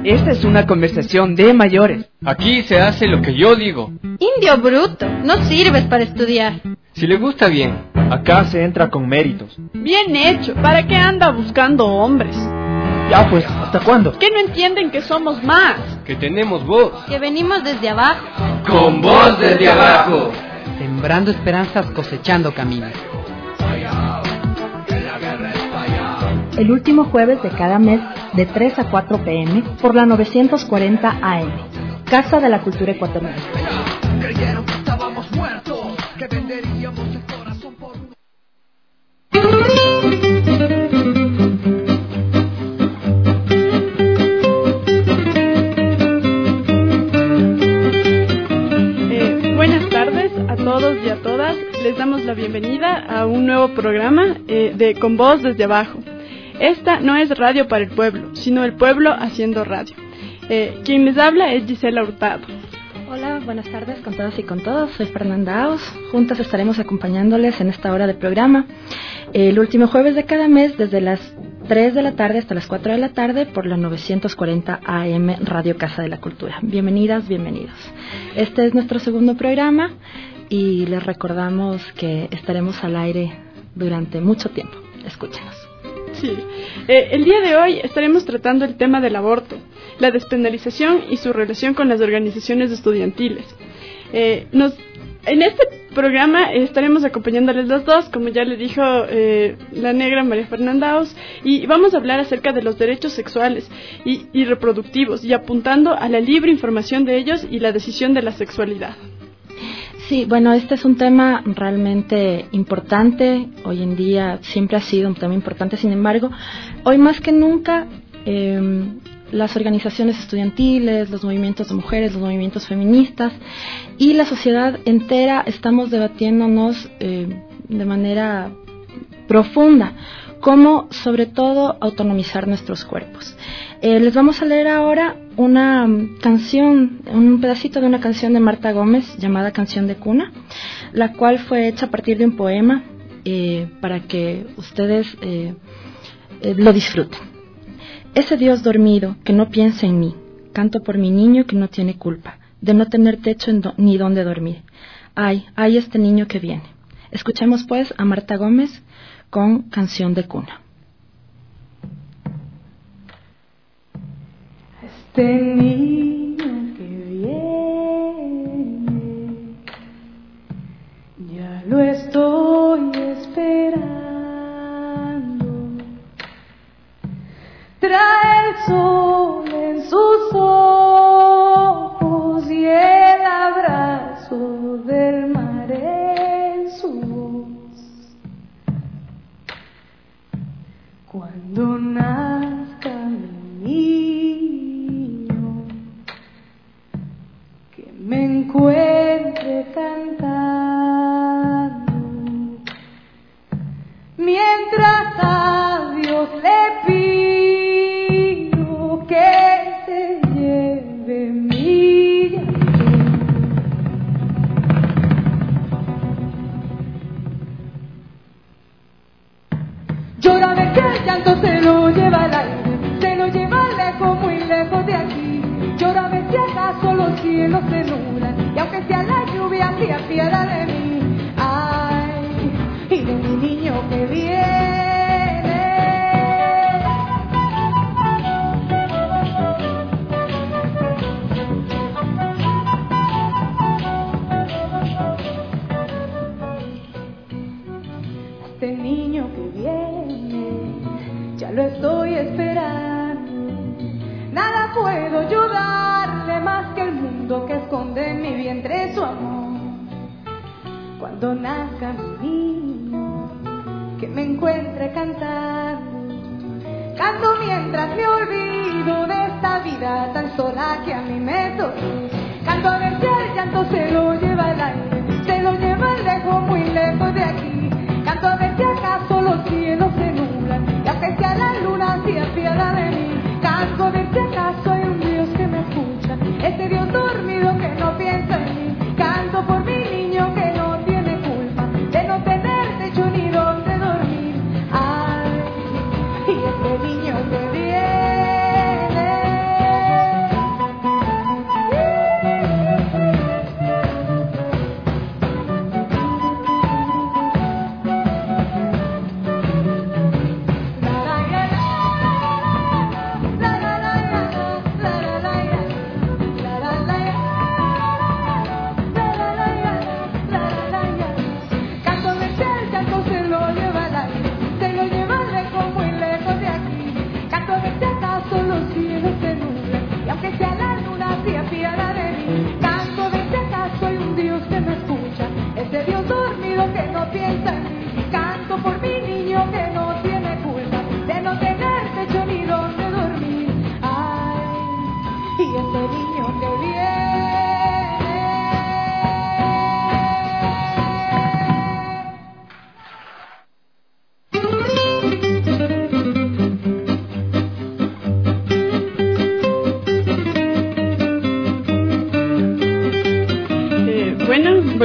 Esta es una conversación de mayores. Aquí se hace lo que yo digo. Indio bruto, no sirves para estudiar. Si le gusta bien. Acá se entra con méritos. Bien hecho, ¿para qué anda buscando hombres? Ya pues, ¿hasta cuándo? ¿Qué no entienden que somos más? Que tenemos voz. Que venimos desde abajo. Con voz desde abajo. Sembrando esperanzas, cosechando caminos. El último jueves de cada mes, de 3 a 4 p.m., por la 940 AM, Casa de la Cultura Ecuatoriana. Creyeron que estábamos muertos, que venderíamos el corazón por un... Buenas tardes a todos y a todas. Les damos la bienvenida a un nuevo programa de Con Voz desde Abajo. Esta no es radio para el pueblo, sino el pueblo haciendo radio. Quien les habla es Gisela Hurtado. Hola, buenas tardes con todas y con todos. Soy Fernanda Aos. Juntas estaremos acompañándoles en esta hora de programa. El último jueves de cada mes, desde las 3 de la tarde hasta las 4 de la tarde, por la 940 AM Radio Casa de la Cultura. Bienvenidas, bienvenidos. Este es nuestro segundo programa y les recordamos que estaremos al aire durante mucho tiempo. Escúchenos. Sí, el día de hoy estaremos tratando el tema del aborto, la despenalización y su relación con las organizaciones estudiantiles. En este programa estaremos acompañándoles los dos, como ya le dijo la negra María Fernanda Aos, y vamos a hablar acerca de los derechos sexuales y reproductivos, y apuntando a la libre información de ellos y la decisión de la sexualidad. Sí, bueno, este es un tema realmente importante. Hoy en día siempre ha sido un tema importante, sin embargo, hoy más que nunca las organizaciones estudiantiles, los movimientos de mujeres, los movimientos feministas y la sociedad entera estamos debatiéndonos de manera profunda cómo, sobre todo, autonomizar nuestros cuerpos. Les vamos a leer ahora una canción, un pedacito de una canción de Marta Gómez llamada Canción de Cuna, la cual fue hecha a partir de un poema para que ustedes lo disfruten. Ese Dios dormido que no piensa en mí, canto por mi niño que no tiene culpa de no tener techo ni dónde dormir. Ay, ay este niño que viene. Escuchemos pues a Marta Gómez con Canción de Cuna. Este niño que viene, ya lo estoy esperando. Trae el sol en sus ojos y el abrazo del mar en su voz. Cuando nazca mi niño, que me encuentre cantando, mientras a Dios le pido que se lleve mi llanto. Llórame que el llanto se lo lleva al aire, se lo lleva lejos, muy lejos de aquí. Llórame si acaso los cielos se nublan, y aunque sea la lluvia se apiada de mí. Ay, y de mi niño que viene. Este niño que viene, ya lo estoy esperando. Nada puedo yo darle más que el mundo que esconde en mi vientre su amor. Cuando nazca mi niño, que me encuentre cantando, canto mientras me olvido de esta vida tan sola que a mí me tocó. Canto a ver si el llanto se lo lleva el aire, se lo lleva lejos, muy lejos de aquí. Canto a ver si acaso los cielos se nublan, y aunque sea la luna se apiada de mí. Canto a ver si acaso hay un Dios que me escucha, ese Dios dormido que no piensa en mí. Canto por mi niño que no tiene culpa de no tener techo ni dónde dormir. Ay, y este niño que viene.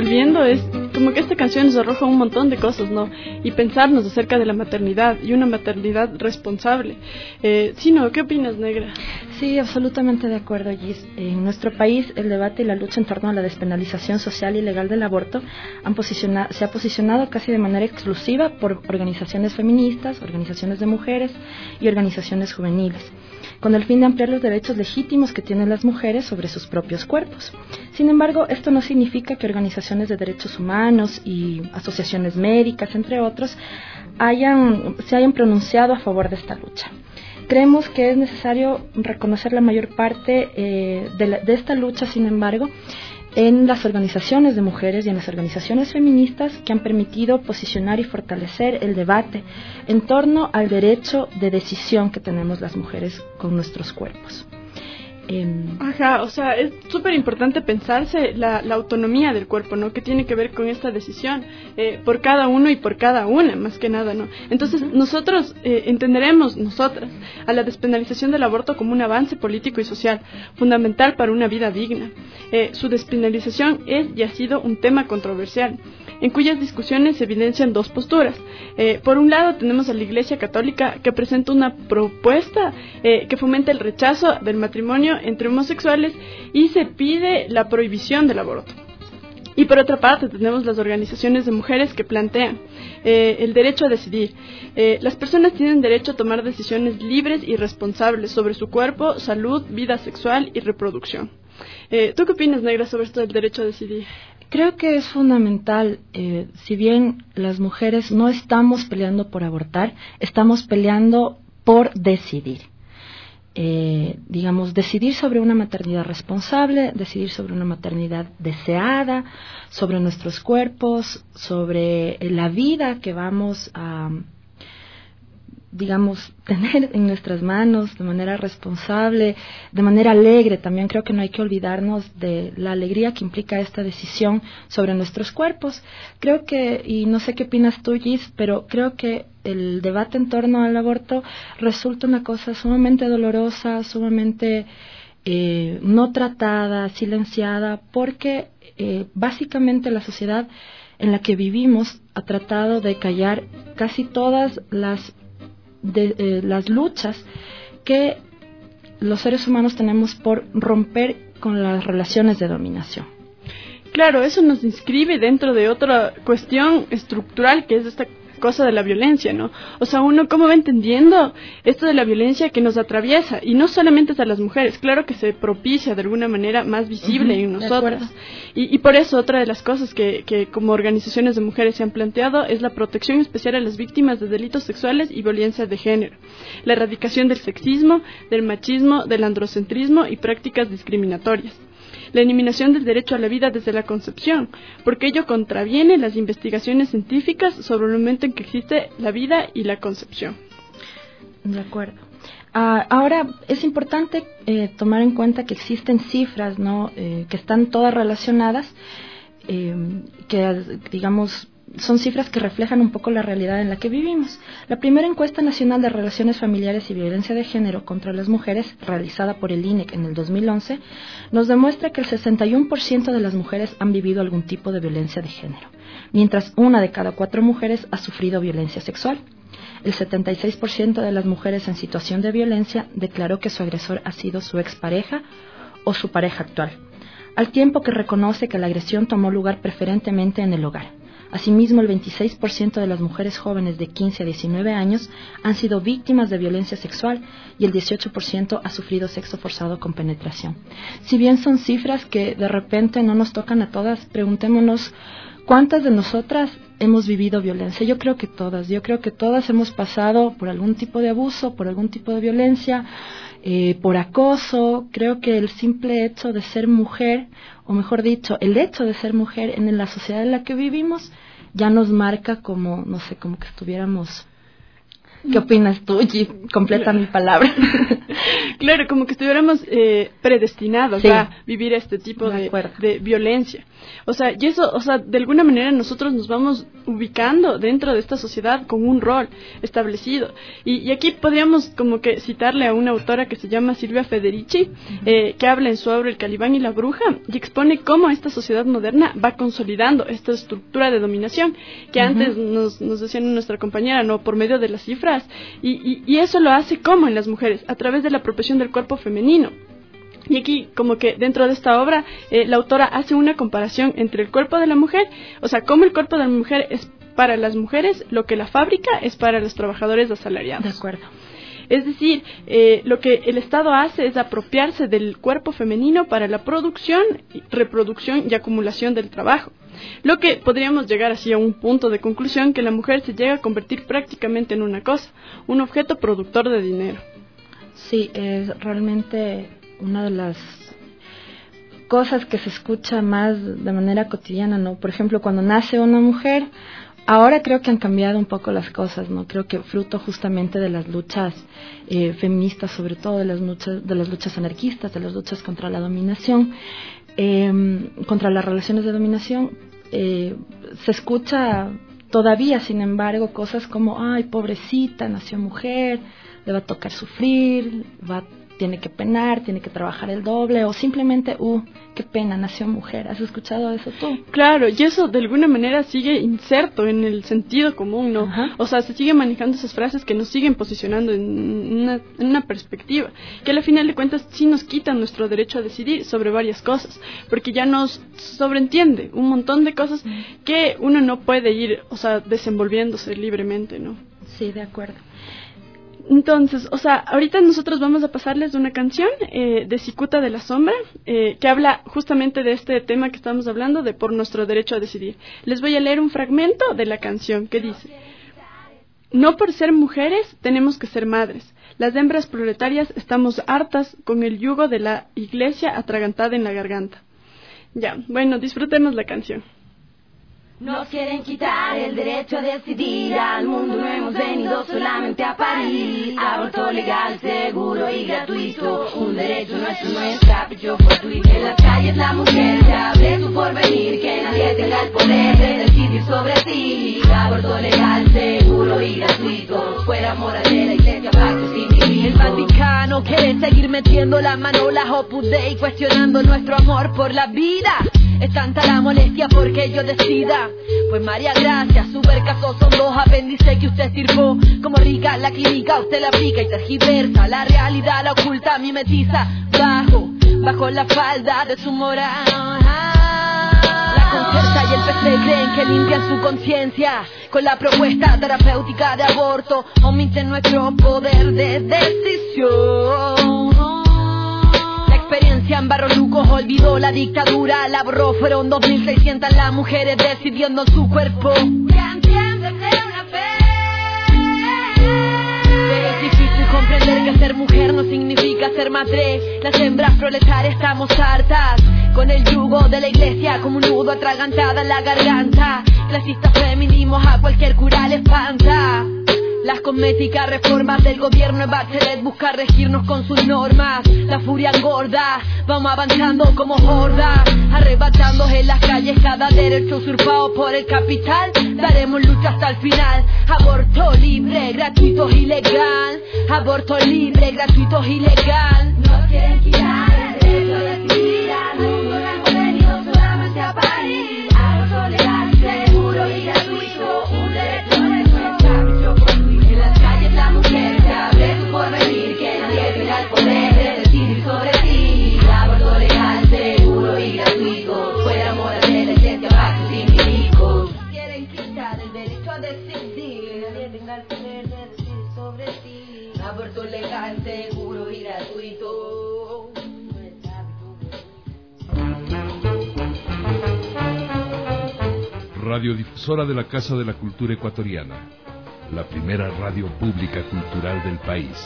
volviendo, es como que esta canción nos arroja un montón de cosas, ¿no? Y pensarnos acerca de la maternidad y una maternidad responsable. Sí, ¿no? ¿Qué opinas, Negra? Sí, absolutamente de acuerdo, Gis. En nuestro país, el debate y la lucha en torno a la despenalización social y legal del aborto se ha posicionado casi de manera exclusiva por organizaciones feministas, organizaciones de mujeres y organizaciones juveniles, con el fin de ampliar los derechos legítimos que tienen las mujeres sobre sus propios cuerpos. Sin embargo, esto no significa que organizaciones de derechos humanos y asociaciones médicas, entre otros, se hayan pronunciado a favor de esta lucha. Creemos que es necesario reconocer la mayor parte de esta lucha, sin embargo, en las organizaciones de mujeres y en las organizaciones feministas que han permitido posicionar y fortalecer el debate en torno al derecho de decisión que tenemos las mujeres con nuestros cuerpos. Ajá, o sea, es súper importante pensarse la autonomía del cuerpo, ¿no? Que tiene que ver con esta decisión por cada uno y por cada una, más que nada, ¿no? Entonces, nosotros entenderemos, nosotras, a la despenalización del aborto como un avance político y social fundamental para una vida digna. Su despenalización es y ha sido un tema controversial, en cuyas discusiones se evidencian dos posturas. Por un lado, tenemos a la Iglesia Católica, que presenta una propuesta que fomenta el rechazo del matrimonio entre homosexuales y se pide la prohibición del aborto. Y por otra parte tenemos las organizaciones de mujeres que plantean el derecho a decidir. Las personas tienen derecho a tomar decisiones libres y responsables sobre su cuerpo, salud, vida sexual y reproducción. ¿Tú qué opinas, Negra, sobre esto del derecho a decidir? Creo que es fundamental, si bien las mujeres no estamos peleando por abortar, estamos peleando por decidir. Decidir sobre una maternidad responsable, decidir sobre una maternidad deseada, sobre nuestros cuerpos, sobre la vida que vamos a, tener en nuestras manos de manera responsable, de manera alegre. También creo que no hay que olvidarnos de la alegría que implica esta decisión sobre nuestros cuerpos. Creo que, y no sé qué opinas tú, Gis, pero creo que el debate en torno al aborto resulta una cosa sumamente dolorosa, sumamente no tratada, silenciada, porque básicamente la sociedad en la que vivimos ha tratado de callar casi todas las luchas que los seres humanos tenemos por romper con las relaciones de dominación. Claro, eso nos inscribe dentro de otra cuestión estructural que es esta cosa de la violencia, ¿no? O sea, uno cómo va entendiendo esto de la violencia que nos atraviesa, y no solamente es a las mujeres, claro que se propicia de alguna manera más visible en nosotras, y por eso otra de las cosas que como organizaciones de mujeres se han planteado es la protección especial a las víctimas de delitos sexuales y violencia de género, la erradicación del sexismo, del machismo, del androcentrismo y prácticas discriminatorias, la eliminación del derecho a la vida desde la concepción, porque ello contraviene las investigaciones científicas sobre el momento en que existe la vida y la concepción. De acuerdo. Ahora, es importante tomar en cuenta que existen cifras, ¿no? Que están todas relacionadas, que, son cifras que reflejan un poco la realidad en la que vivimos. La primera encuesta nacional de relaciones familiares y violencia de género contra las mujeres, realizada por el INEC en el 2011, nos demuestra que el 61% de las mujeres han vivido algún tipo de violencia de género, mientras 1 de cada 4 mujeres ha sufrido violencia sexual. El 76% de las mujeres en situación de violencia declaró que su agresor ha sido su expareja o su pareja actual, al tiempo que reconoce que la agresión tomó lugar preferentemente en el hogar. Asimismo, el 26% de las mujeres jóvenes de 15 a 19 años han sido víctimas de violencia sexual y el 18% ha sufrido sexo forzado con penetración. Si bien son cifras que de repente no nos tocan a todas, preguntémonos ¿cuántas de nosotras hemos vivido violencia? Yo creo que todas hemos pasado por algún tipo de abuso, por algún tipo de violencia, por acoso. Creo que el simple hecho de ser mujer, o mejor dicho, el hecho de ser mujer en la sociedad en la que vivimos, ya nos marca como, no sé, como que estuviéramos... ¿Qué opinas tú, G? Completa mi palabra. Claro, como que estuviéramos predestinados a vivir este tipo de violencia. O sea, y eso, de alguna manera nosotros nos vamos ubicando dentro de esta sociedad con un rol establecido. Y aquí podríamos como que citarle a una autora que se llama Silvia Federici, que habla en su obra El Calibán y la Bruja, y expone cómo esta sociedad moderna va consolidando esta estructura de dominación, que antes nos decía nuestra compañera, ¿no? Por medio de las cifras, y eso lo hace como en las mujeres, a través de la apropiación del cuerpo femenino. Y aquí, como que dentro de esta obra, la autora hace una comparación entre el cuerpo de la mujer, o sea, cómo el cuerpo de la mujer es para las mujeres lo que la fábrica es para los trabajadores asalariados. De acuerdo. Es decir, lo que el Estado hace es apropiarse del cuerpo femenino para la producción, reproducción y acumulación del trabajo. Lo que podríamos llegar así a un punto de conclusión que la mujer se llega a convertir prácticamente en una cosa, un objeto productor de dinero. Sí, es realmente una de las cosas que se escucha más de manera cotidiana, ¿no? Por ejemplo, cuando nace una mujer, ahora creo que han cambiado un poco las cosas, ¿no? Creo que fruto justamente de las luchas feministas, sobre todo de las luchas anarquistas, de las luchas contra la dominación, contra las relaciones de dominación, se escucha todavía, sin embargo, cosas como, ay, pobrecita, nació mujer, le va a tocar sufrir, tiene que penar, tiene que trabajar el doble, o simplemente, qué pena, nació mujer. ¿Has escuchado eso tú? Claro, y eso de alguna manera sigue inserto en el sentido común, ¿no? Ajá. O sea, se sigue manejando esas frases que nos siguen posicionando en una perspectiva, que al final de cuentas sí nos quitan nuestro derecho a decidir sobre varias cosas, porque ya nos sobreentiende un montón de cosas que uno no puede ir, o sea, desenvolviéndose libremente, ¿no? Sí, de acuerdo. Entonces, o sea, ahorita nosotros vamos a pasarles una canción de Cicuta de la Sombra, que habla justamente de este tema que estamos hablando, de por nuestro derecho a decidir. Les voy a leer un fragmento de la canción que dice: no por ser mujeres tenemos que ser madres. Las hembras proletarias estamos hartas con el yugo de la iglesia atragantada en la garganta. Ya, bueno, disfrutemos la canción. Nos quieren quitar el derecho a decidir, al mundo no hemos venido solamente a parir. Aborto legal, seguro y gratuito, un derecho nuestro, no es capricho fortuito. En las calles la mujer se abre su porvenir, que nadie tenga el poder de decidir sobre ti. Aborto legal, seguro y gratuito, fuera moral de la iglesia, pacto sin vivir. El Vaticano quiere seguir metiendo la mano, la Opus Dei cuestionando nuestro amor por la vida. Es tanta la molestia porque yo decida. Pues María Gracia, super caso, son 2 apéndices que usted sirvió. Como rica la clínica, usted la aplica y tergiversa. La realidad la oculta, mimetiza. Bajo la falda de su moral. La Concerta y el PC creen que limpian su conciencia con la propuesta terapéutica de aborto. Omiten nuestro poder de decisión. Experiencia en Barros Luco olvidó la dictadura, la borró, fueron 2.600 las mujeres decidiendo su cuerpo. Ya entiendes de una vez. Pero es difícil comprender que ser mujer no significa ser madre. Las hembras proletarias estamos hartas con el yugo de la iglesia como un nudo atragantada en la garganta. Clasistas feminismos a cualquier cura le espanta. Las cosméticas reformas del gobierno de Bachelet buscan regirnos con sus normas. La furia engorda, vamos avanzando como horda, arrebatando en las calles cada derecho usurpado por el capital. Daremos lucha hasta el final. Aborto libre, gratuito y legal. Aborto libre, gratuito y legal. Nos quieren quitar el derecho de decidir, al mundo no hemos venido solamente a parir. Aborto legal, seguro y gratuito, un derecho nuestro, capricho fortuito. En las calles la mujer se abre su porvenir, que nadie tenga el poder de decidir sobre ti. Aborto legal, seguro y gratuito, fuera moral de la iglesia, pacto sin milicos. Quieren quitar el derecho a decidir, que nadie tenga el poder de decidir sobre ti. Aborto legal, seguro y gratuito. Radiodifusora de la Casa de la Cultura Ecuatoriana, la primera radio pública cultural del país.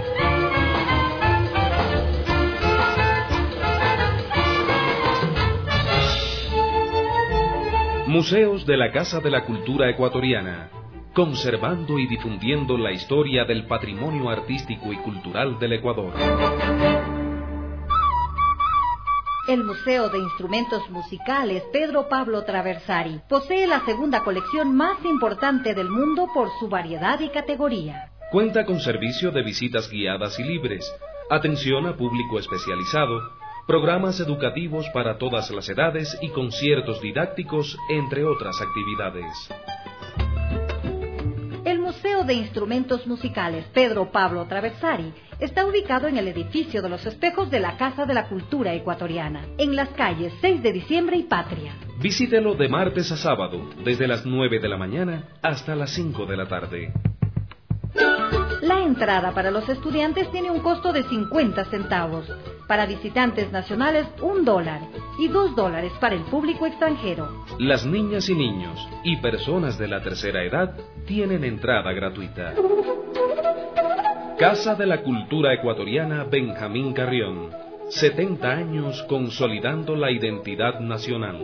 Museos de la Casa de la Cultura Ecuatoriana, conservando y difundiendo la historia del patrimonio artístico y cultural del Ecuador. El Museo de Instrumentos Musicales Pedro Pablo Traversari posee la segunda colección más importante del mundo por su variedad y categoría. Cuenta con servicio de visitas guiadas y libres, atención a público especializado, programas educativos para todas las edades y conciertos didácticos, entre otras actividades. El Museo de Instrumentos Musicales Pedro Pablo Traversari está ubicado en el edificio de los espejos de la Casa de la Cultura Ecuatoriana, en las calles 6 de Diciembre y Patria. Visítelo de martes a sábado, desde las 9 de la mañana hasta las 5 de la tarde. La entrada para los estudiantes tiene un costo de 50 centavos. Para visitantes nacionales, $1 y $2 para el público extranjero. Las niñas y niños y personas de la tercera edad tienen entrada gratuita. Casa de la Cultura Ecuatoriana Benjamín Carrión. 70 años consolidando la identidad nacional.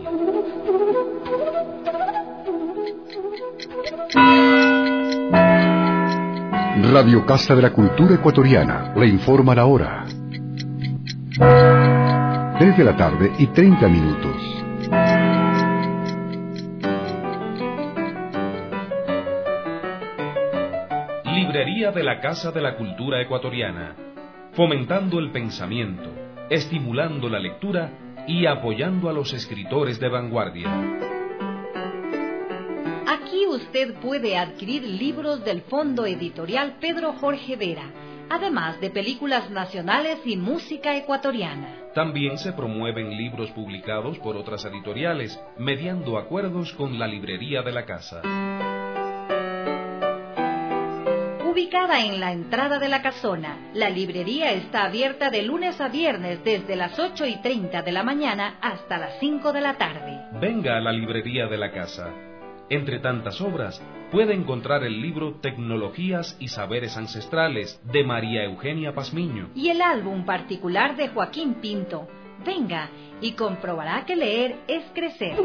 Radio Casa de la Cultura Ecuatoriana le informa la hora. 3 de la tarde y 30 minutos. Librería de la Casa de la Cultura Ecuatoriana. Fomentando el pensamiento, estimulando la lectura y apoyando a los escritores de vanguardia. Aquí usted puede adquirir libros del Fondo Editorial Pedro Jorge Vera, además de películas nacionales y música ecuatoriana. También se promueven libros publicados por otras editoriales, mediando acuerdos con la librería de la casa. Ubicada en la entrada de la casona, la librería está abierta de lunes a viernes desde las 8:30 de la mañana hasta las 5 de la tarde. Venga a la librería de la casa. Entre tantas obras, puede encontrar el libro Tecnologías y Saberes Ancestrales, de María Eugenia Pazmiño. Y el álbum particular de Joaquín Pinto. Venga y comprobará que leer es crecer.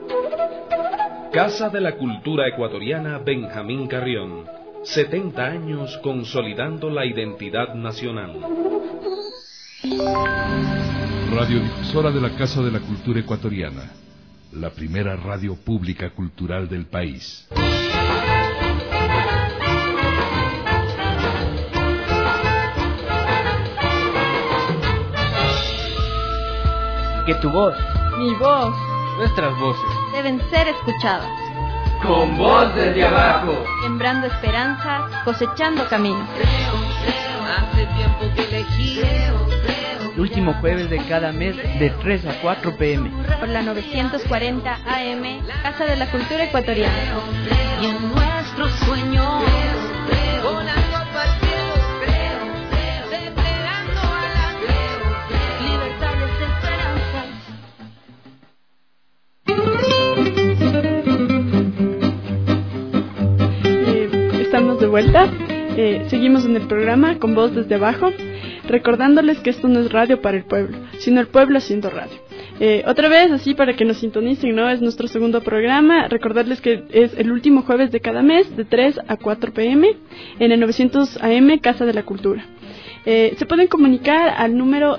Casa de la Cultura Ecuatoriana Benjamín Carrión. 70 años consolidando la identidad nacional. Radiodifusora de la Casa de la Cultura Ecuatoriana. La primera radio pública cultural del país. Que tu voz, mi voz, nuestras voces deben ser escuchadas. Con voz desde abajo. Sembrando esperanzas, cosechando caminos. Hace tiempo que elegí. El último jueves de cada mes de 3 a 4 p.m. Por la 940 AM, Casa de la Cultura Ecuatoriana. Y en nuestros sueños, volando al cielo, desplegando alas, libertades, esperanzas. Estamos de vuelta. Seguimos en el programa con voz desde abajo, recordándoles que esto no es radio para el pueblo, sino el pueblo haciendo radio. Otra vez, así para que nos sintonicen, ¿no? Es nuestro segundo programa. Recordarles que es el último jueves de cada mes, de 3 a 4 p.m. en el 900 AM Casa de la Cultura. Se pueden comunicar al número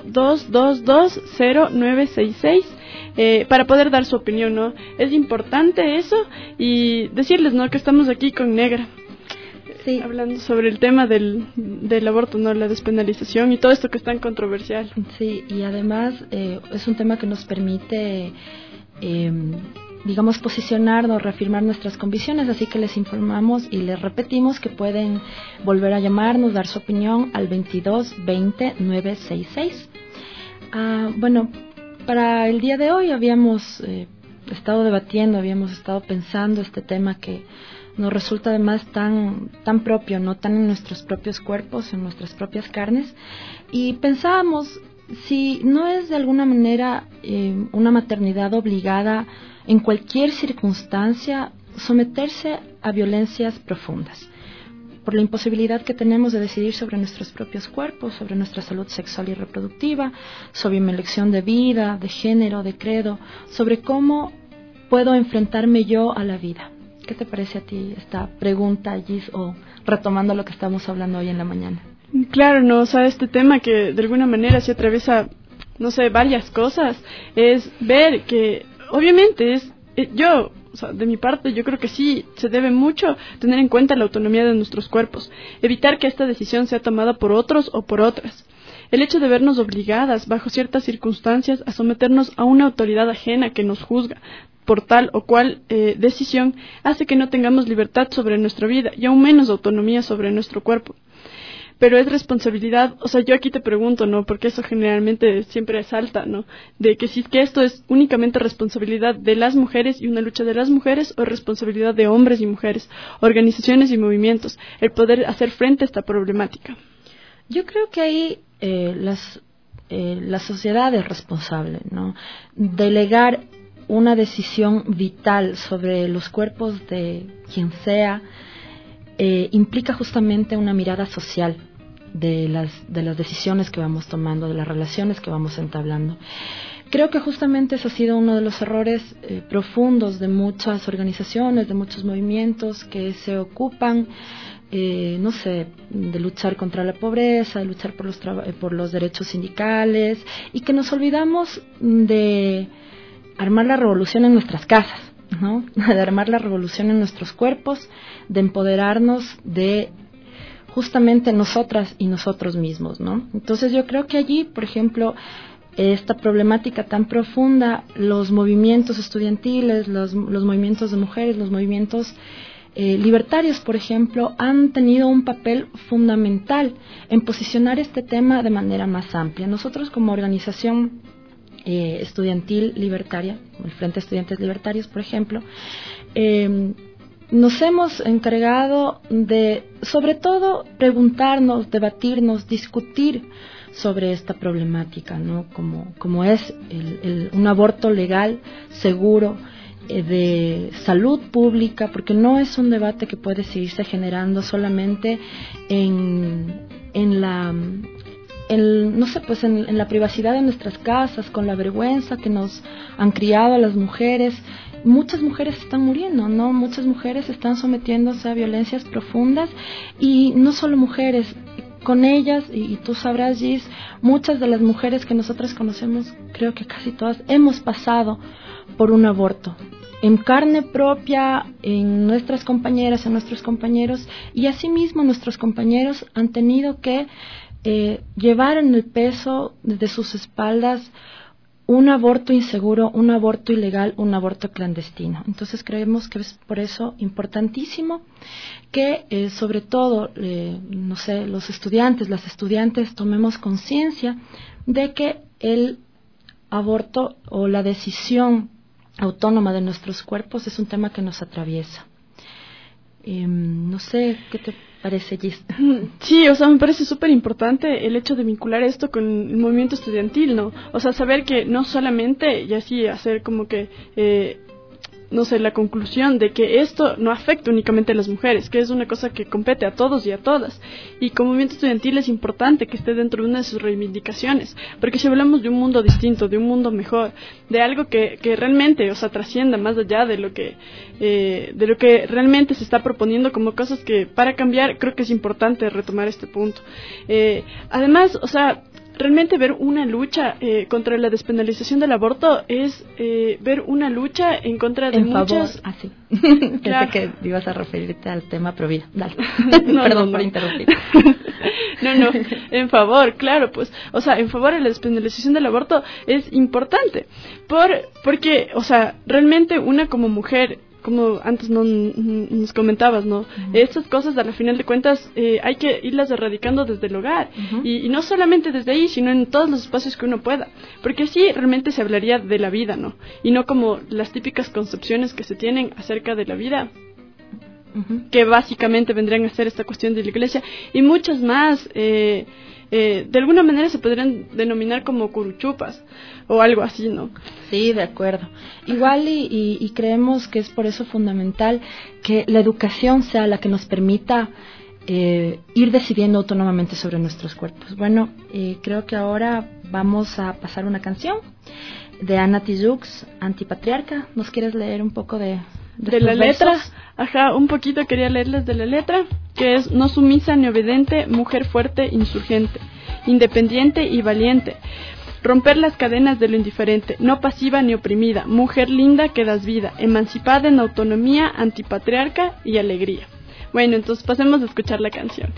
222-0966 para poder dar su opinión, ¿no? Es importante eso, y decirles, ¿no?, que estamos aquí con Negra. Sí. Hablando sobre el tema del aborto, ¿no?, la despenalización y todo esto que es tan controversial. Sí, y además es un tema que nos permite, digamos, posicionarnos, reafirmar nuestras convicciones, así que les informamos y les repetimos que pueden volver a llamarnos, dar su opinión al 22-20-966. Bueno, para el día de hoy habíamos estado debatiendo, habíamos estado pensando este tema que nos resulta además tan propio, no tan en nuestros propios cuerpos, en nuestras propias carnes, y pensábamos si no es de alguna manera una maternidad obligada en cualquier circunstancia someterse a violencias profundas, por la imposibilidad que tenemos de decidir sobre nuestros propios cuerpos, sobre nuestra salud sexual y reproductiva, sobre mi elección de vida, de género, de credo, sobre cómo puedo enfrentarme yo a la vida. ¿Qué te parece a ti esta pregunta, Gis, o retomando lo que estamos hablando hoy en la mañana? Claro, no, o sea, este tema que de alguna manera se atraviesa no sé, varias cosas, es ver que, obviamente, o sea, de mi parte, yo creo que sí se debe mucho tener en cuenta la autonomía de nuestros cuerpos, evitar que esta decisión sea tomada por otros o por otras. El hecho de vernos obligadas, bajo ciertas circunstancias, a someternos a una autoridad ajena que nos juzga por tal o cual decisión, hace que no tengamos libertad sobre nuestra vida y aún menos autonomía sobre nuestro cuerpo. Pero es responsabilidad, o sea, yo aquí te pregunto, ¿no? Porque eso generalmente siempre salta, ¿no? De que si es que esto es únicamente responsabilidad de las mujeres y una lucha de las mujeres, o responsabilidad de hombres y mujeres, organizaciones y movimientos, el poder hacer frente a esta problemática. Yo creo que ahí la sociedad es responsable, ¿no? Delegar una decisión vital sobre los cuerpos de quien sea implica justamente una mirada social de las decisiones que vamos tomando, de las relaciones que vamos entablando. Creo que justamente ese ha sido uno de los errores profundos de muchas organizaciones, de muchos movimientos que se ocupan, no sé, de luchar contra la pobreza, de luchar por los derechos sindicales, y que nos olvidamos de armar la revolución en nuestras casas, ¿no? De armar la revolución en nuestros cuerpos, de empoderarnos de justamente nosotras y nosotros mismos, ¿no? Entonces yo creo que allí, por ejemplo, esta problemática tan profunda, los movimientos estudiantiles, los movimientos de mujeres, los movimientos libertarios, por ejemplo, han tenido un papel fundamental en posicionar este tema de manera más amplia. Nosotros como organización estudiantil libertaria, el Frente de Estudiantes Libertarios, por ejemplo, nos hemos encargado de, sobre todo, preguntarnos, debatirnos, discutir sobre esta problemática, ¿no? Como es un aborto legal, seguro, de salud pública, porque no es un debate que puede seguirse generando solamente en la privacidad de nuestras casas, con la vergüenza que nos han criado a las mujeres. Muchas mujeres están muriendo, ¿no? Muchas mujeres están sometiéndose a violencias profundas, y no solo mujeres, con ellas, y tú sabrás, Gis, muchas de las mujeres que nosotras conocemos, creo que casi todas, hemos pasado por un aborto, en carne propia, en nuestras compañeras, en nuestros compañeros, y asimismo nuestros compañeros han tenido que llevar en el peso de sus espaldas un aborto inseguro, un aborto ilegal, un aborto clandestino. Entonces creemos que es por eso importantísimo que sobre todo, no sé, los estudiantes, las estudiantes tomemos conciencia de que el aborto o la decisión autónoma de nuestros cuerpos es un tema que nos atraviesa. No sé, ¿qué te parece, Gis? Sí, o sea, me parece súper importante el hecho de vincular esto con el movimiento estudiantil, ¿no? O sea, saber que no solamente, y así hacer como que, no sé, la conclusión de que esto no afecta únicamente a las mujeres, que es una cosa que compete a todos y a todas. Y como movimiento estudiantil es importante que esté dentro de una de sus reivindicaciones, porque si hablamos de un mundo distinto, de un mundo mejor, de algo que realmente, o sea, trascienda más allá de lo que realmente se está proponiendo como cosas que para cambiar, creo que es importante retomar este punto. Además, o sea, realmente ver una lucha contra la despenalización del aborto es ver una lucha en contra de muchas... Ah, sí. Claro. Pensé que ibas a referirte al tema Provida. Dale. No, Perdón por interrumpir. No, en favor, claro, pues, o sea, en favor de la despenalización del aborto es importante, porque, o sea, realmente una como mujer, como antes nos comentabas, ¿no? Estas cosas, a la final de cuentas, hay que irlas erradicando desde el hogar. Y no solamente desde ahí, sino en todos los espacios que uno pueda. Porque así realmente se hablaría de la vida, ¿no? Y no como las típicas concepciones que se tienen acerca de la vida, que básicamente vendrían a ser esta cuestión de la iglesia. Y muchas más, de alguna manera se podrían denominar como curuchupas o algo así, ¿no? Sí, de acuerdo. Igual y creemos que es por eso fundamental que la educación sea la que nos permita ir decidiendo autónomamente sobre nuestros cuerpos. Bueno, creo que ahora vamos a pasar una canción de Ana Tijoux, Antipatriarca. ¿Nos quieres leer un poco de la letra? Ajá, un poquito quería leerles de la letra, que es: no sumisa ni obediente, mujer fuerte, insurgente, independiente y valiente. Romper las cadenas de lo indiferente, no pasiva ni oprimida, mujer linda que das vida, emancipada en autonomía, antipatriarca y alegría. Bueno, entonces pasemos a escuchar la canción.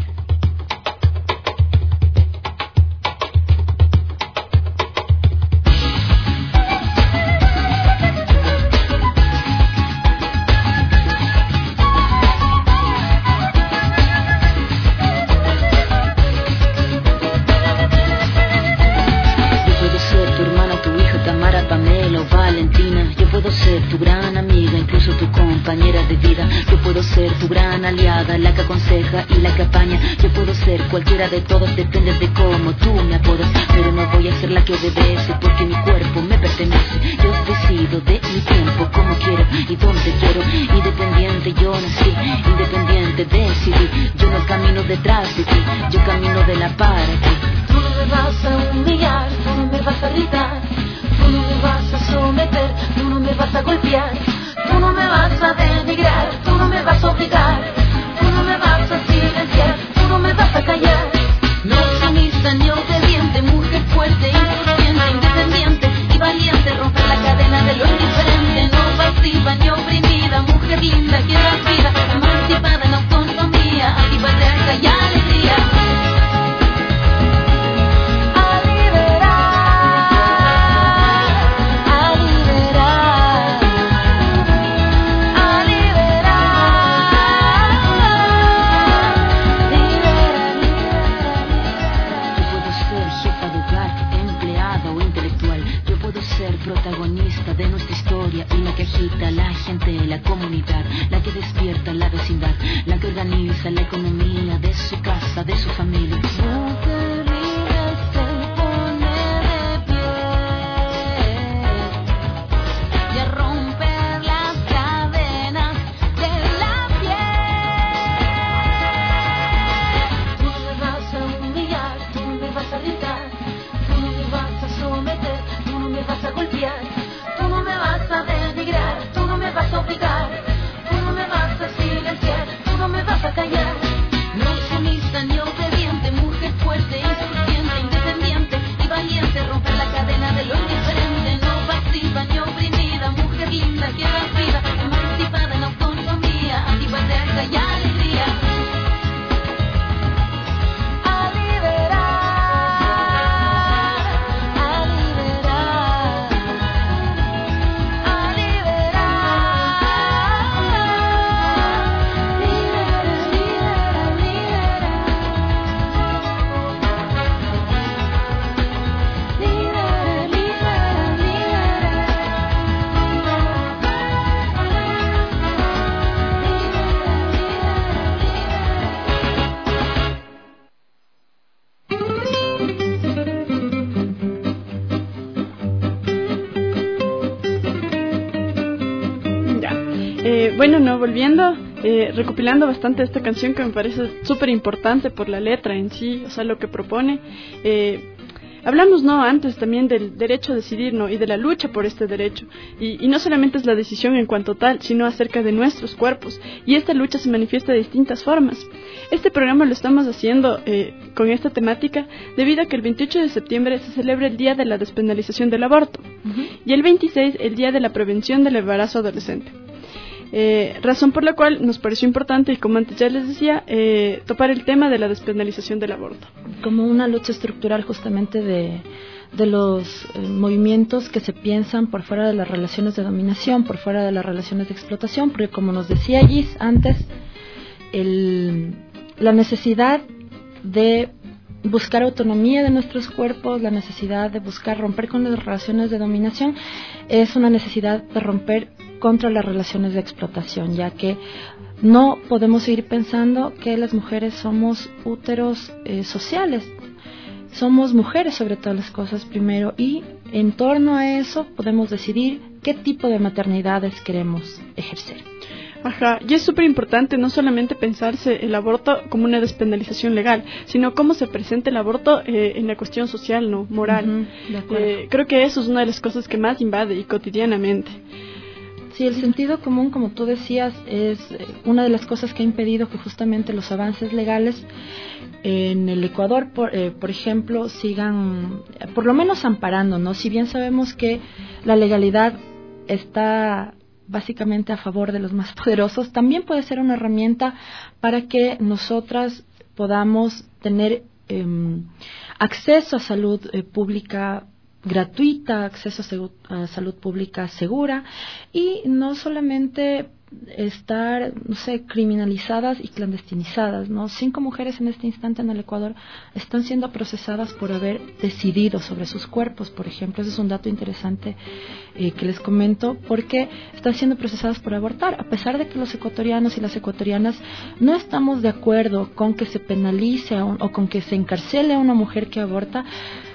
Tu gran amiga, incluso tu compañera de vida. Yo puedo ser tu gran aliada, la que aconseja y la que apaña. Yo puedo ser cualquiera de todos, depende de cómo tú me apodas. Pero no voy a ser la que obedece, porque mi cuerpo me pertenece. Yo decido de mi tiempo, como quiero y donde quiero. Independiente yo nací, independiente decidí. Yo no camino detrás de ti, yo camino de la para ti. Tú no me vas a humillar, tú no me vas a gritar. Tú no me vas a someter, tú no me vas a golpear, tú no me vas a denigrar, tú no me vas a obligar, tú no me vas a silenciar, tú no me vas a callar. No sumisa ni obediente, mujer fuerte, inconsciente, independiente y valiente, romper la cadena de lo indiferente, no pasiva ni oprimida, mujer linda que da vida, emancipada en autonomía, antipatriarca y alegría. Protagonista de nuestra historia y la que agita a la gente, la comunidad, la que despierta la vecindad, la que organiza la economía de su casa, de su familia. No te ríes, se pone de pie y a romper las cadenas de la piel. Tú no me vas a humillar, tú no me vas a gritar, tú no me vas a someter, tú no me vas a golpear, tú no me vas a denigrar, tú no me vas a obligar, tú no me vas a silenciar, tú no me vas a callar. No sumisa ni obediente, mujer fuerte, inconsciente, independiente y valiente, romper la cadena de lo indiferente, no pasiva ni oprimida, mujer linda que da vida, emancipada en autonomía, antipatriarca y alegría. Bueno, no, volviendo, recopilando bastante esta canción que me parece súper importante por la letra en sí, o sea, lo que propone. Hablamos, ¿no?, antes también del derecho a decidir, ¿no?, y de la lucha por este derecho. Y no solamente es la decisión en cuanto tal, sino acerca de nuestros cuerpos. Y esta lucha se manifiesta de distintas formas. Este programa lo estamos haciendo con esta temática debido a que el 28 de septiembre se celebra el Día de la Despenalización del Aborto. Y el 26, el Día de la Prevención del Embarazo Adolescente. Razón por la cual nos pareció importante, y como antes ya les decía, topar el tema de la despenalización del aborto. Como una lucha estructural justamente de los movimientos que se piensan por fuera de las relaciones de dominación, por fuera de las relaciones de explotación, porque como nos decía Gis antes, la necesidad de buscar autonomía de nuestros cuerpos, la necesidad de buscar romper con las relaciones de dominación, es una necesidad de romper contra las relaciones de explotación, ya que no podemos seguir pensando que las mujeres somos úteros sociales. Somos mujeres sobre todas las cosas primero, y en torno a eso podemos decidir qué tipo de maternidades queremos ejercer. Ajá, y es súper importante no solamente pensarse el aborto como una despenalización legal, sino cómo se presenta el aborto en la cuestión social, no moral. De acuerdo. Creo que eso es una de las cosas que más invade y cotidianamente. Sí, el sentido común, como tú decías, es una de las cosas que ha impedido que justamente los avances legales en el Ecuador, por ejemplo, sigan, por lo menos amparando, ¿no? Si bien sabemos que la legalidad está básicamente a favor de los más poderosos, también puede ser una herramienta para que nosotras podamos tener acceso a salud pública gratuita, acceso a salud pública segura, y no solamente estar, no sé, criminalizadas y clandestinizadas, ¿no? 5 mujeres en este instante en el Ecuador están siendo procesadas por haber decidido sobre sus cuerpos, por ejemplo. Ese es un dato interesante que les comento, porque están siendo procesadas por abortar, a pesar de que los ecuatorianos y las ecuatorianas no estamos de acuerdo con que se penalice o con que se encarcele a una mujer que aborta.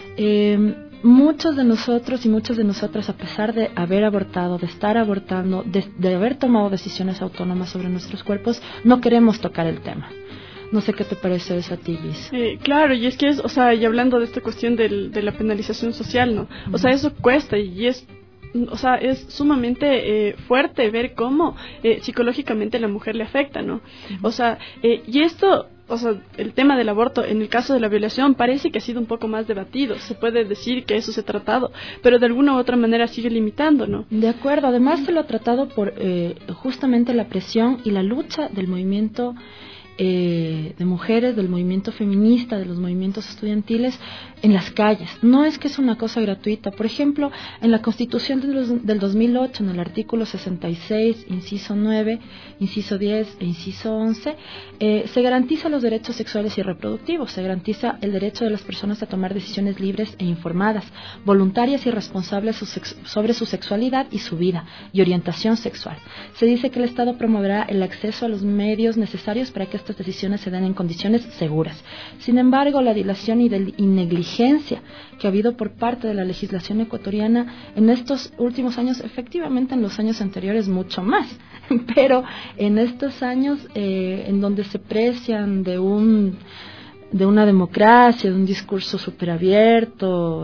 Muchos de nosotros y muchas de nosotras, a pesar de haber abortado, de estar abortando, de haber tomado decisiones autónomas sobre nuestros cuerpos, no queremos tocar el tema. No sé qué te parece eso a ti, Liz. Claro, y es que es, o sea, y hablando de esta cuestión de la penalización social, ¿no? O sea, eso cuesta y es, o sea, es sumamente fuerte ver cómo psicológicamente la mujer le afecta, ¿no? O sea, y esto, o sea, el tema del aborto, en el caso de la violación, parece que ha sido un poco más debatido. Se puede decir que eso se ha tratado, pero de alguna u otra manera sigue limitando, ¿no? De acuerdo, además se lo ha tratado por justamente la presión y la lucha del movimiento de mujeres, del movimiento feminista, de los movimientos estudiantiles en las calles. No es que es una cosa gratuita. Por ejemplo, en la Constitución del 2008, en el artículo 66, inciso 9, inciso 10 e inciso 11, se garantiza los derechos sexuales y reproductivos, se garantiza el derecho de las personas a tomar decisiones libres e informadas, voluntarias y responsables sobre su sexualidad y su vida y orientación sexual. Se dice que el Estado promoverá el acceso a los medios necesarios para que estas decisiones se den en condiciones seguras. Sin embargo, la dilación y negligencia que ha habido por parte de la legislación ecuatoriana en estos últimos años, efectivamente en los años anteriores mucho más, pero en estos años en donde se precian de una democracia, de un discurso súper abierto,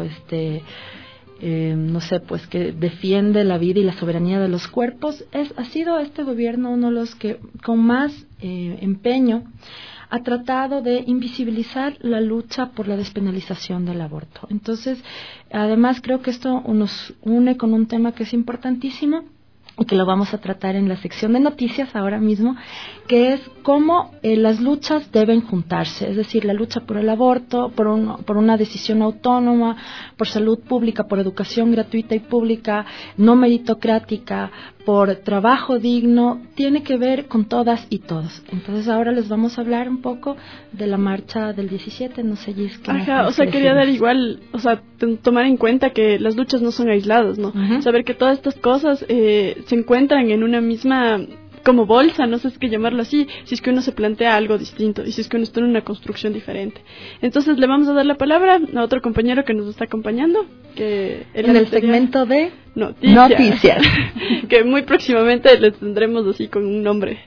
no sé, pues que defiende la vida y la soberanía de los cuerpos, ha sido este gobierno uno de los que con más empeño ha tratado de invisibilizar la lucha por la despenalización del aborto. Entonces, además creo que esto nos une con un tema que es importantísimo y que lo vamos a tratar en la sección de noticias ahora mismo, que es cómo las luchas deben juntarse, es decir, la lucha por el aborto, por una decisión autónoma, por salud pública, por educación gratuita y pública, no meritocrática, por trabajo digno, tiene que ver con todas y todos. Entonces ahora les vamos a hablar un poco de la marcha del 17, no sé, Gis. Ajá, o sea, quería dar igual, o sea, tomar en cuenta que las luchas no son aisladas, ¿no? Uh-huh. Saber que todas estas cosas se encuentran en una misma como bolsa, no sé si es que llamarlo así, si es que uno se plantea algo distinto y si es que uno está en una construcción diferente. Entonces le vamos a dar la palabra a otro compañero que nos está acompañando, que en el segmento de noticias. Que muy próximamente les tendremos así con un nombre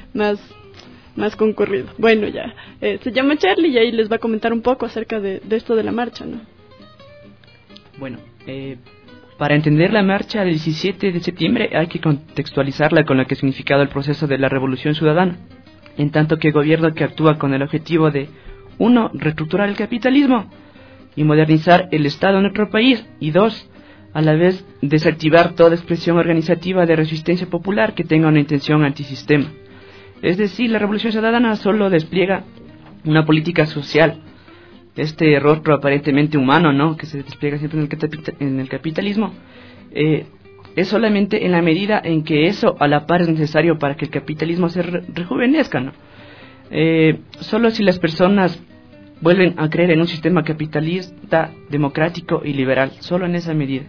más concurrido. Bueno, ya, se llama Charlie y ahí les va a comentar un poco acerca de esto de la marcha, ¿no? Bueno, para entender la marcha del 17 de septiembre hay que contextualizarla con lo que ha significado el proceso de la Revolución Ciudadana, en tanto que gobierno que actúa con el objetivo de 1. Reestructurar el capitalismo y modernizar el Estado en nuestro país, y 2. a la vez desactivar toda expresión organizativa de resistencia popular que tenga una intención antisistema. Es decir, la Revolución Ciudadana solo despliega una política social, este rostro aparentemente humano, ¿no?, que se despliega siempre en el capitalismo, es solamente en la medida en que eso a la par es necesario para que el capitalismo se rejuvenezca, ¿no? Solo si las personas vuelven a creer en un sistema capitalista, democrático y liberal, solo en esa medida.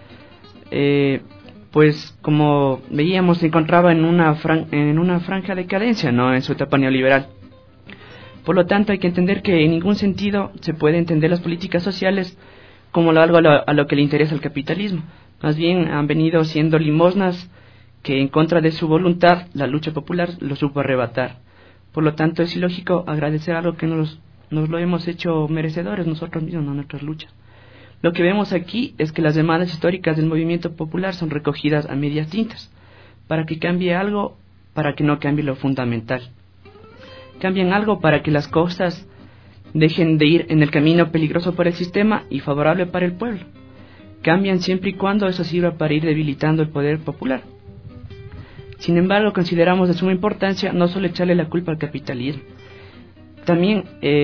Pues como veíamos, se encontraba en una franja decadencia, ¿no?, en su etapa neoliberal. Por lo tanto, hay que entender que en ningún sentido se puede entender las políticas sociales como algo a lo que le interesa al capitalismo. Más bien han venido siendo limosnas que, en contra de su voluntad, la lucha popular lo supo arrebatar. Por lo tanto, es ilógico agradecer algo que nos lo hemos hecho merecedores nosotros mismos, no nuestras luchas. Lo que vemos aquí es que las demandas históricas del movimiento popular son recogidas a medias tintas. para que cambie algo, para que no cambie lo fundamental. Cambian algo para que las cosas dejen de ir en el camino peligroso para el sistema y favorable para el pueblo. Cambian siempre y cuando eso sirva para ir debilitando el poder popular. Sin embargo, consideramos de suma importancia no solo echarle la culpa al capitalismo. También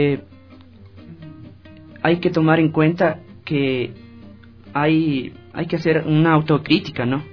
hay que tomar en cuenta que hay que hacer una autocrítica, ¿no?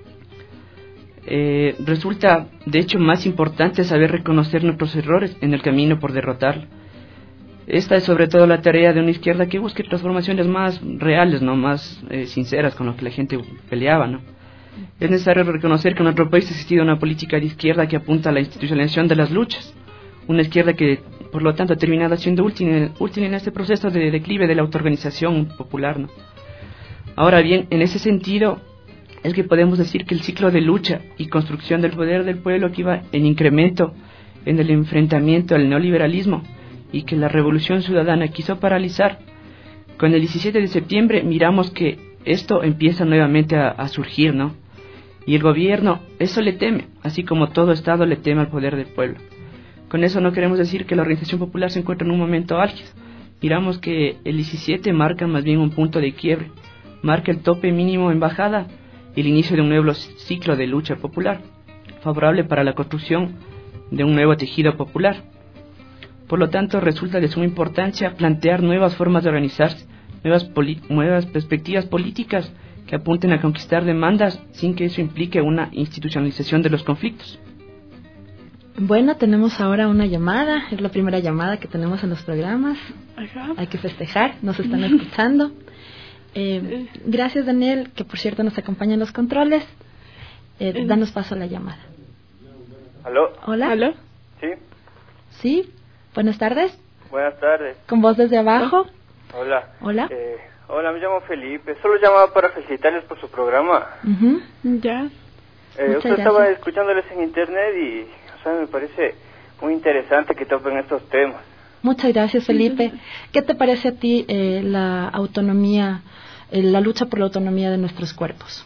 Resulta, de hecho, más importante saber reconocer nuestros errores en el camino por derrotarlo. Esta es sobre todo la tarea de una izquierda que busque transformaciones más reales, ¿no? Más sinceras con lo que la gente peleaba, ¿no? Es necesario reconocer que en nuestro país ha existido una política de izquierda que apunta a la institucionalización de las luchas. Una izquierda que, por lo tanto, ha terminado siendo útil en este proceso de declive de la autoorganización popular, ¿no? Ahora bien, en ese sentido, es que podemos decir que el ciclo de lucha y construcción del poder del pueblo que iba en incremento en el enfrentamiento al neoliberalismo y que la revolución ciudadana quiso paralizar, con el 17 de septiembre miramos que esto empieza nuevamente a surgir, ¿no? Y el gobierno eso le teme, así como todo Estado le teme al poder del pueblo. Con eso no queremos decir que la organización popular se encuentra en un momento álgido. Miramos que el 17 marca más bien un punto de quiebre, marca el tope mínimo en bajada y el inicio de un nuevo ciclo de lucha popular, favorable para la construcción de un nuevo tejido popular. Por lo tanto, resulta de suma importancia plantear nuevas formas de organizarse, nuevas perspectivas políticas que apunten a conquistar demandas sin que eso implique una institucionalización de los conflictos. Bueno, tenemos ahora una llamada, es la primera llamada que tenemos en los programas. Ajá. Hay que festejar, nos están escuchando. Gracias, Daniel, que por cierto nos acompaña en los controles. Danos paso a la llamada. ¿Aló? Hola. ¿Aló? Sí. Sí, buenas tardes. Buenas tardes. ¿Con voz desde abajo? Hola. Hola. Hola, me llamo Felipe. Solo llamaba para felicitarles por su programa. Ya. Usted estaba escuchándoles en internet y, o sea, me parece muy interesante que toquen estos temas. Muchas gracias, Felipe. ¿Qué te parece a ti la autonomía, la lucha por la autonomía de nuestros cuerpos?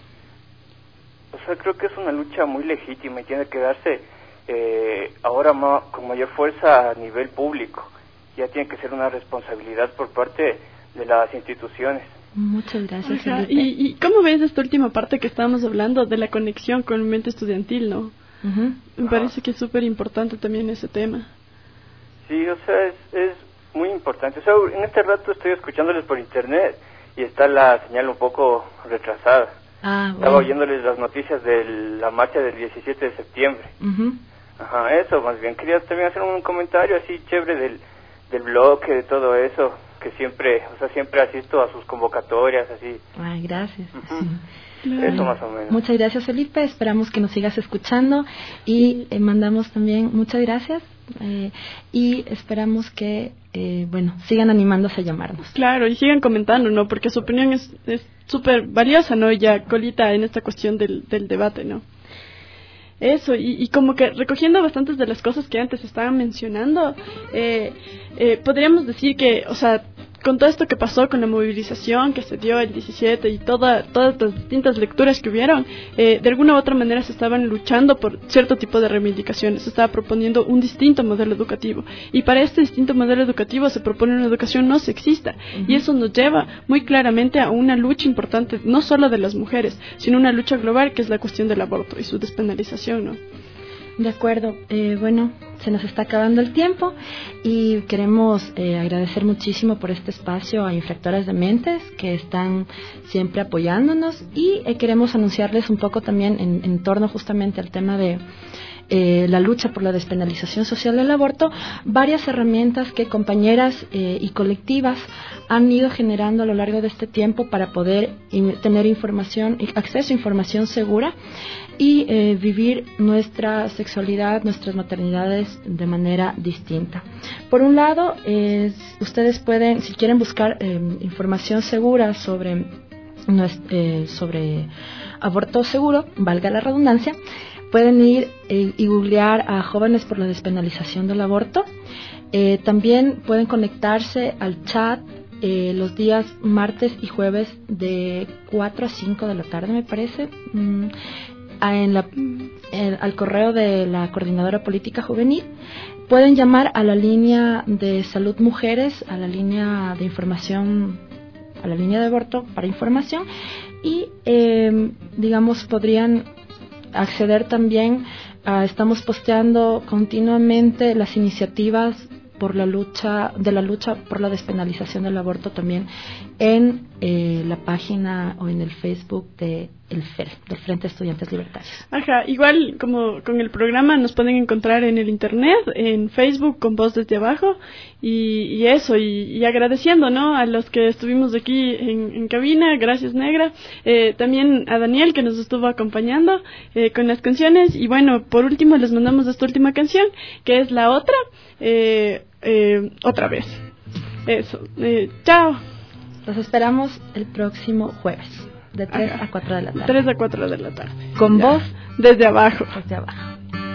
O sea, creo que es una lucha muy legítima y tiene que darse ahora con mayor fuerza a nivel público. Ya tiene que ser una responsabilidad por parte de las instituciones. Muchas gracias, Ajá. Felipe. ¿Y cómo ves esta última parte que estábamos hablando de la conexión con el movimiento estudiantil, no? Me parece que es súper importante también ese tema. Sí, o sea, es muy importante. O sea, en este rato estoy escuchándoles por internet y está la señal un poco retrasada. Estaba oyéndoles las noticias de la marcha del 17 de septiembre. Ajá, eso, más bien. Quería también hacer un comentario así chévere del bloque, de todo eso, que siempre asisto a sus convocatorias, así. Ay, gracias. Eso más o menos. Muchas gracias, Felipe. Esperamos que nos sigas escuchando y mandamos también muchas gracias y esperamos que sigan animándose a llamarnos. Claro, y sigan comentando, ¿no? Porque su opinión es súper valiosa, ¿no? Ya colita en esta cuestión del debate, ¿no? Eso, y como que recogiendo bastantes de las cosas que antes estaban mencionando, podríamos decir que, o sea, con todo esto que pasó, con la movilización que se dio el 17 y todas las distintas lecturas que hubieron, de alguna u otra manera se estaban luchando por cierto tipo de reivindicaciones, se estaba proponiendo un distinto modelo educativo, y para este distinto modelo educativo se propone una educación no sexista, y eso nos lleva muy claramente a una lucha importante, no solo de las mujeres, sino una lucha global que es la cuestión del aborto y su despenalización, ¿no? De acuerdo, se nos está acabando el tiempo y queremos agradecer muchísimo por este espacio a Infractoras de Mentes que están siempre apoyándonos y queremos anunciarles un poco también en torno justamente al tema de la lucha por la despenalización social del aborto, varias herramientas que compañeras y colectivas han ido generando a lo largo de este tiempo para poder tener acceso a información segura y vivir nuestra sexualidad, nuestras maternidades de manera distinta. Por un lado, ustedes pueden, si quieren buscar información segura sobre aborto seguro, valga la redundancia, pueden ir y googlear a Jóvenes por la Despenalización del Aborto. También pueden conectarse al chat los días martes y jueves de 4 a 5 de la tarde, me parece. al correo de la Coordinadora Política Juvenil. Pueden llamar a la línea de Salud Mujeres, a la línea de información, a la línea de aborto para información, y podrían acceder también estamos posteando continuamente las iniciativas por la lucha por la despenalización del aborto también en la página o en el Facebook de el FEL, del Frente de Estudiantes Libertarios. Ajá, igual como con el programa nos pueden encontrar en el internet, en Facebook con Voz Desde Abajo y eso, y agradeciendo, ¿no?, a los que estuvimos aquí en cabina, gracias Negra, también a Daniel que nos estuvo acompañando con las canciones, y bueno, por último les mandamos esta última canción que es La Otra, otra vez. Eso, chao. Los esperamos el próximo jueves. De 3 a 4 de la tarde. 3 a 4 de la tarde. Con Voz Desde Abajo. Desde Abajo.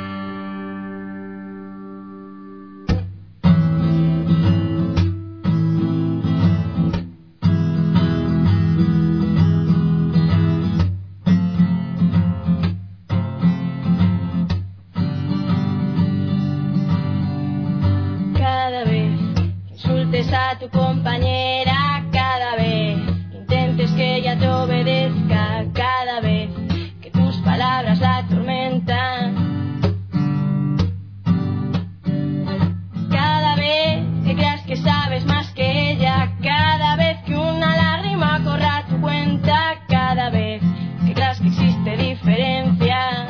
Cada vez que insultes a tu compañera, cada vez intentes que ella te obedezca, cada vez que tus palabras la atormentan, cada vez que creas que sabes más que ella, cada vez que una lágrima corra a tu cuenta, cada vez que creas que existe diferencia.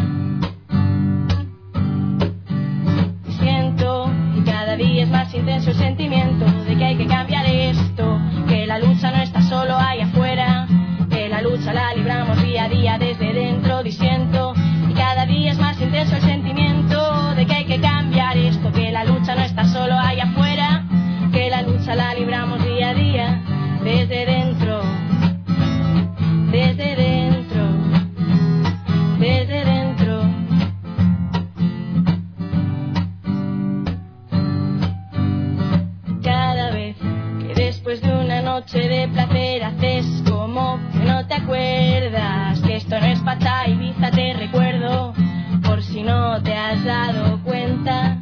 Y siento que cada día es más intenso el sentimiento de que hay que cambiar esto, que la lucha no está solo ahí afuera, que la lucha la libramos día a día desde dentro, diciendo, y cada día es más intenso el sentimiento de que hay que cambiar esto, que la lucha no está solo ahí afuera, que la lucha la libramos día a día desde dentro, desde dentro, desde dentro. Cada vez que después de una noche de placer haces como que no te acuerdas, que esto no es Pachá Ibiza, te recuerdo, por si no te has dado cuenta.